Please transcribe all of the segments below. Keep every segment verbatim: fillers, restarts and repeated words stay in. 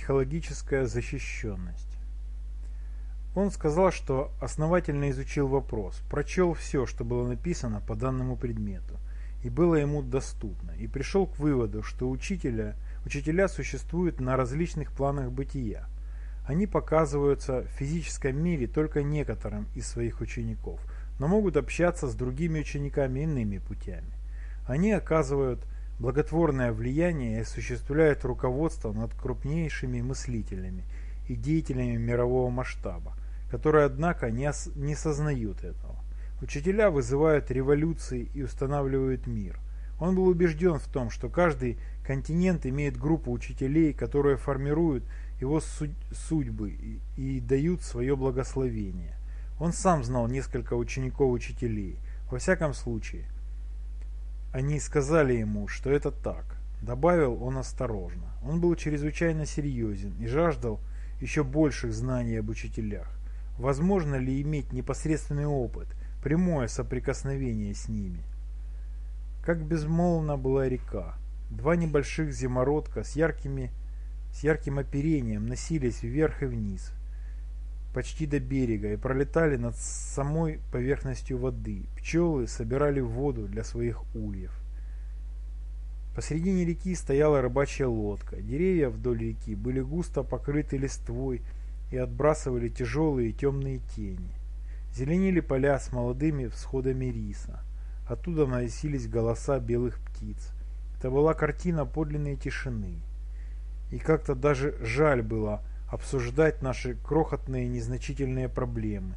психологическая защищенность. Он сказал, что основательно изучил вопрос, прочел все, что было написано по данному предмету, и было ему доступно, и пришел к выводу, что учителя, учителя существуют на различных планах бытия. Они показываются в физическом мире только некоторым из своих учеников, но могут общаться с другими учениками иными путями. Они оказывают благотворное влияние и осуществляют руководство над крупнейшими мыслителями и деятелями мирового масштаба, которые, однако, не, ос- не сознают этого. Учителя вызывают революции и устанавливают мир. Он был убежден в том, что каждый континент имеет группу учителей, которые формируют его судьбы и, и дают свое благословение. Он сам знал несколько учеников-учителей. Во всяком случае, они сказали ему, что это так. Добавил он осторожно. Он был чрезвычайно серьезен и жаждал еще больших знаний об учителях. Возможно ли иметь непосредственный опыт, прямое соприкосновение с ними? Как безмолвна была река. Два небольших зимородка с, яркими, с ярким оперением носились вверх и вниз, почти до берега, и пролетали над самой поверхностью воды. Пчелы собирали воду для своих ульев. Посредине реки стояла рыбачья лодка. Деревья вдоль реки были густо покрыты листвой и отбрасывали тяжелые темные тени. Зеленели поля с молодыми всходами риса. Оттуда носились голоса белых птиц. Это была картина подлинной тишины. И как-то даже жаль было обсуждать наши крохотные незначительные проблемы.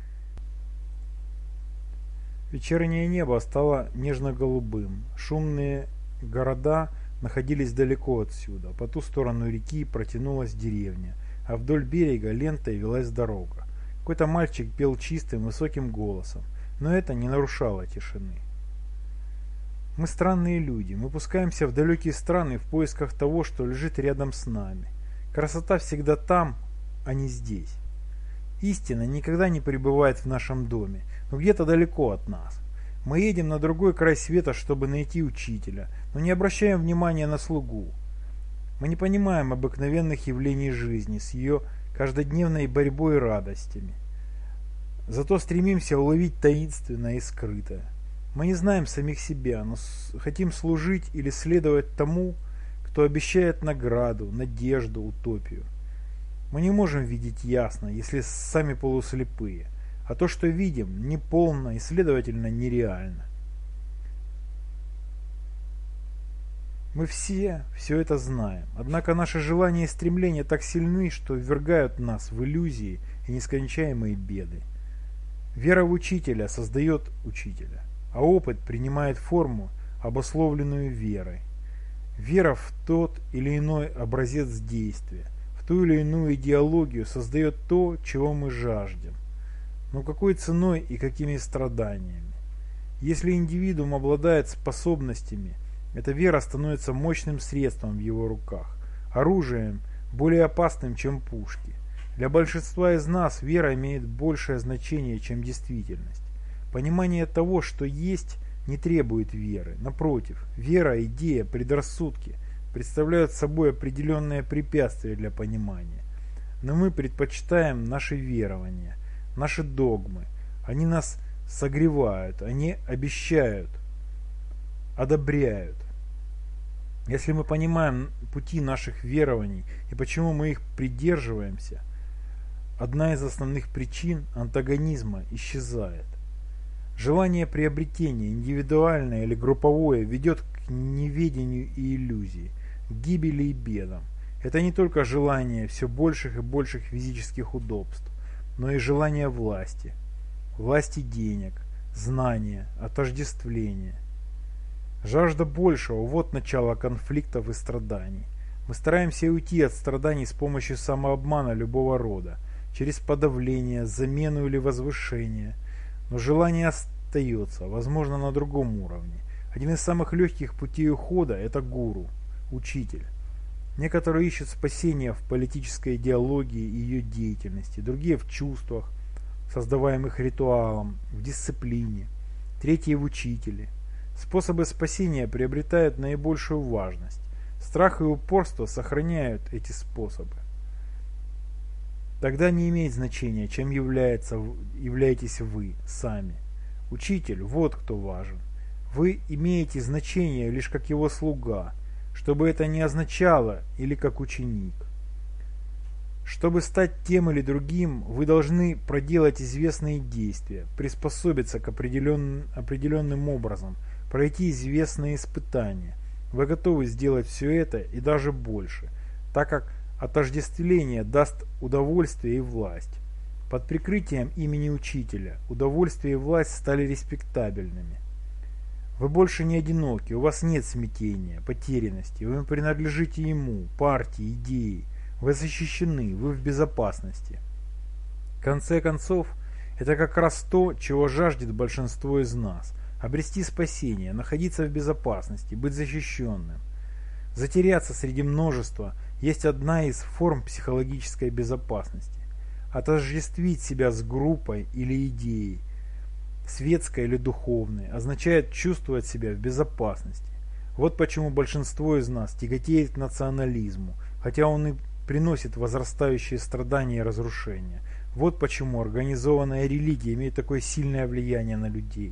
Вечернее небо стало нежно-голубым. Шумные города находились далеко отсюда. По ту сторону реки протянулась деревня, а вдоль берега лентой велась дорога. Какой-то мальчик пел чистым высоким голосом, но это не нарушало тишины. Мы странные люди, мы пускаемся в далекие страны в поисках того, что лежит рядом с нами. Красота всегда там, а не здесь. Истина никогда не пребывает в нашем доме, но где-то далеко от нас. Мы едем на другой край света, чтобы найти учителя, но не обращаем внимания на слугу. Мы не понимаем обыкновенных явлений жизни с ее каждодневной борьбой и радостями. Зато стремимся уловить таинственное и скрытое. Мы не знаем самих себя, но хотим служить или следовать тому, кто обещает награду, надежду, утопию. Мы не можем видеть ясно, если сами полуслепые, а то, что видим, неполно и, следовательно, нереально. Мы все все это знаем, однако наши желания и стремления так сильны, что ввергают нас в иллюзии и нескончаемые беды. Вера в учителя создает учителя, а опыт принимает форму, обусловленную верой. Вера в тот или иной образец действия, в ту или иную идеологию создает то, чего мы жаждем. Но какой ценой и какими страданиями? Если индивидуум обладает способностями, эта вера становится мощным средством в его руках, оружием, более опасным, чем пушки. Для большинства из нас вера имеет большее значение, чем действительность. Понимание того, что есть, не требует веры. Напротив, вера, идея, предрассудки представляют собой определенное препятствие для понимания. Но мы предпочитаем наши верования, наши догмы. Они нас согревают, они обещают, одобряют. Если мы понимаем пути наших верований и почему мы их придерживаемся, одна из основных причин антагонизма исчезает. Желание приобретения, индивидуальное или групповое, ведет к неведению и иллюзии, к гибели и бедам. Это не только желание все больших и больших физических удобств, но и желание власти, власти денег, знания, отождествления. Жажда большего – вот начало конфликтов и страданий. Мы стараемся уйти от страданий с помощью самообмана любого рода, через подавление, замену или возвышение. Но желание остается, возможно, на другом уровне. Один из самых легких путей ухода – это гуру, учитель. Некоторые ищут спасения в политической идеологии и ее деятельности, другие в чувствах, создаваемых ритуалом, в дисциплине, третьи в учителе. Способы спасения приобретают наибольшую важность. Страх и упорство сохраняют эти способы. Тогда не имеет значения, чем является, являетесь вы сами. Учитель, вот кто важен. Вы имеете значение лишь как его слуга, чтобы это не означало, или как ученик. Чтобы стать тем или другим, вы должны проделать известные действия, приспособиться к определенным, определенным образом, пройти известные испытания. Вы готовы сделать все это и даже больше, так как отождествление даст удовольствие и власть. Под прикрытием имени учителя удовольствие и власть стали респектабельными. Вы больше не одиноки, у вас нет смятения, потерянности, вы принадлежите ему, партии, идее. Вы защищены, вы в безопасности. В конце концов, это как раз то, чего жаждет большинство из нас. Обрести спасение, находиться в безопасности, быть защищенным. Затеряться среди множества есть одна из форм психологической безопасности. Отождествить себя с группой или идеей, светской или духовной, означает чувствовать себя в безопасности. Вот почему большинство из нас тяготеет к национализму, хотя он и приносит возрастающие страдания и разрушения. Вот почему организованная религия имеет такое сильное влияние на людей,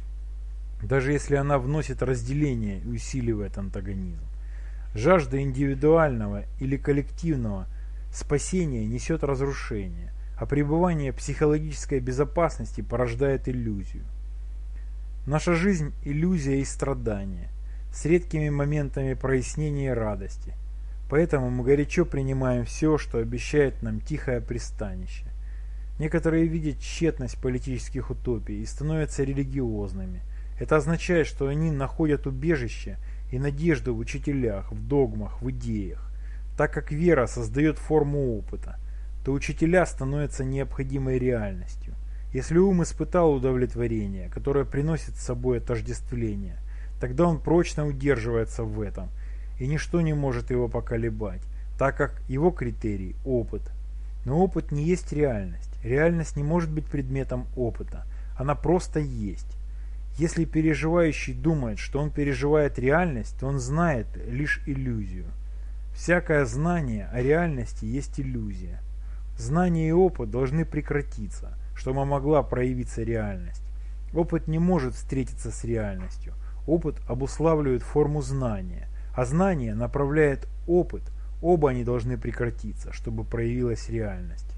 даже если она вносит разделение и усиливает антагонизм. Жажда индивидуального или коллективного спасения несет разрушение, а пребывание в психологической безопасности порождает иллюзию. Наша жизнь – иллюзия и страдание, с редкими моментами прояснения и радости. Поэтому мы горячо принимаем все, что обещает нам тихое пристанище. Некоторые видят тщетность политических утопий и становятся религиозными. Это означает, что они находят убежище и надежду в учителях, в догмах, в идеях. Так как вера создает форму опыта, то учителя становятся необходимой реальностью. Если ум испытал удовлетворение, которое приносит с собой отождествление, тогда он прочно удерживается в этом, и ничто не может его поколебать, так как его критерий – опыт. Но опыт не есть реальность. Реальность не может быть предметом опыта. Она просто есть. Если переживающий думает, что он переживает реальность, то он знает лишь иллюзию. Всякое знание о реальности есть иллюзия. Знание и опыт должны прекратиться, чтобы могла проявиться реальность. Опыт не может встретиться с реальностью. Опыт обуславливает форму знания. А знание направляет опыт, оба они должны прекратиться, чтобы проявилась реальность.